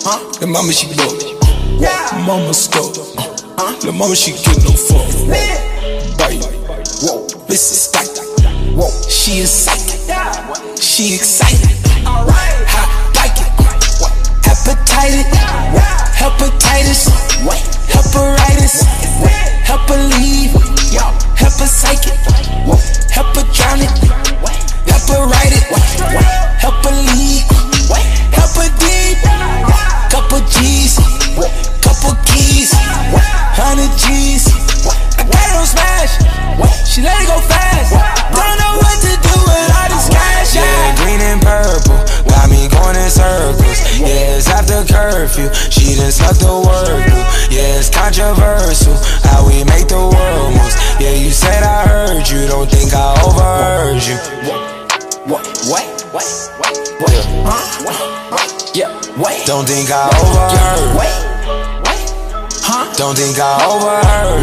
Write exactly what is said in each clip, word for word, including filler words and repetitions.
The mama she broke. Mama scope. The mama she get no fuck. Bite. Missus Spike. She is psychic. She excited. Hot like it. Hepatitis. Hepatitis. Heparitis. Hepaleave. Hepapsychic. Hepatronic. Heparitis. Hepaleave. Hepadeep. Couple G's. Couple keys. Hundred G's. I got it on smash. She let it go fast. Don't know what to do with all this cash. Yeah, green and purple got me going in circles. Yeah, it's after curfew. She done sucked the word through. Yeah, it's controversial how we make the world moves. Yeah, you said I heard you. Don't think I overheard you. What? What? What? What? What? Huh? Yeah. Wait. Don't think I overheard. Wait. Wait. Huh? Don't think I overheard.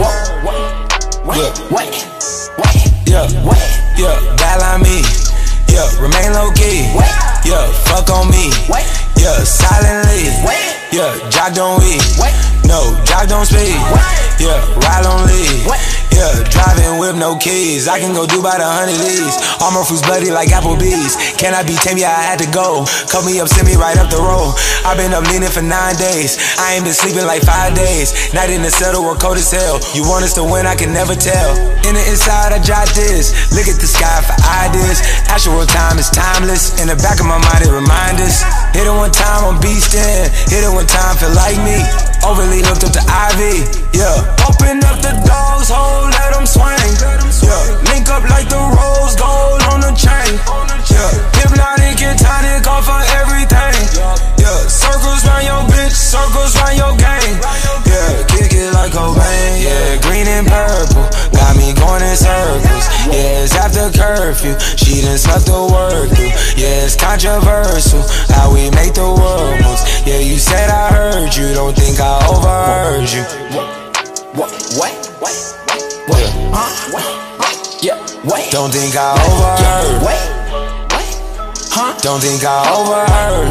Yeah. Wait. Wait. Yeah. Wait. Yeah. Bad like me. Yeah. Remain low key. Wait. Yeah. Fuck on me. Wait. Yeah. Silently. Wait. Yeah. Jock don't weed. Wait. No. Jock don't speed. Yeah. Ride on lead. Wait. Yeah, driving with no keys. I can go do about a hundred E's. Armor fruits bloody like Applebee's. Can I be tame? Yeah, I had to go. Cut me up, send me right up the road. I've been up leaning for nine days. I ain't been sleeping like five days. Night in the settle, we're cold as hell. You want us to win, I can never tell. In the inside, I jot this. Look at the sky for ideas. Actual time is timeless. In the back of my mind, it reminds us. Hit it one time, I'm beastin'. Hit it one time, feel like me. Overly hooked up to Ivy. Yeah, open up the dog's hole. Let them swing, yeah. Link up like the rose gold on the chain, yeah. Hypnotic and tonic off of everything, yeah. Circles round your bitch, circles round your game, yeah. Kick it like Cobain, yeah. Green and purple got me going in circles. Yeah, it's after curfew. She done sucked the word through. Yeah, it's controversial how we make the world moves. Yeah, you said I heard you. Don't think I overheard you. What? What? What? Wait, huh? Wait, yeah, wait. Don't think I overheard. Wait, wait, huh? Don't think I overheard.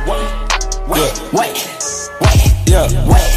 Wait, wait, wait, yeah, wait.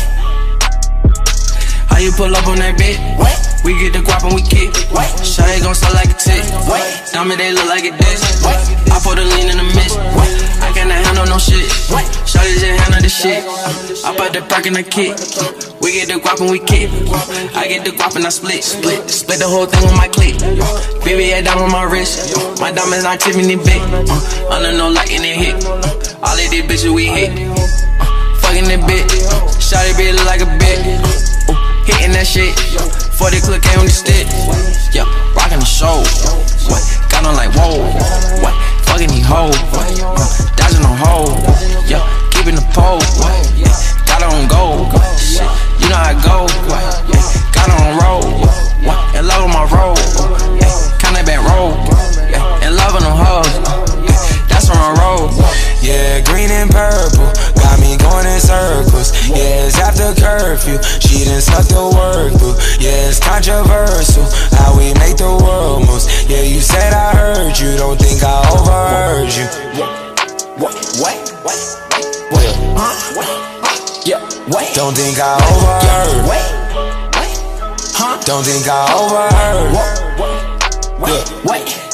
How you pull up on that bitch? Wait, we get the guap and we kick. Wait, Shawty gon' sell like a tick. Wait, Diamond they look like a dish. Wait, I put a lean in the mist. Wait, I cannot handle no shit. Wait, Shawty just handle the shit. Uh, I put the perk in the kick. Uh, we get the guap and we kick. Uh, I get the guap and I split, split, split the whole thing with my click. Uh, baby, I diamond on my wrist. Uh, my diamonds not Tiffany big. Uh, under no light in the hit. Uh, all of these bitches we hit. Uh, fucking that bitch. Uh, Shawty bitch look like a bitch. Uh, uh, hitting that shit. forty clip came on the stick. Yeah, rocking the show. What? Got on like whoa. What? Fucking these hoes. Uh, dodging on hold. Yeah, keeping the pole. Yeah, got on gold. Shit, you know how I go. Yeah, got on roll. What? In love with my roll. Yeah, kinda back roll. Yeah, in love with them hoes. Yeah, that's where I roll. Yeah, green and purple got me going in circles. Yeah, it's after curfew. She done sucked the word through. Yeah, it's controversial how we make the world moves. Yeah, you said I heard you. Don't think I overheard you. What? Wait, wait, wait, huh? Yeah, wait. Don't think I overheard. Wait, wait, huh? Don't think I overheard. Wait, wait, wait.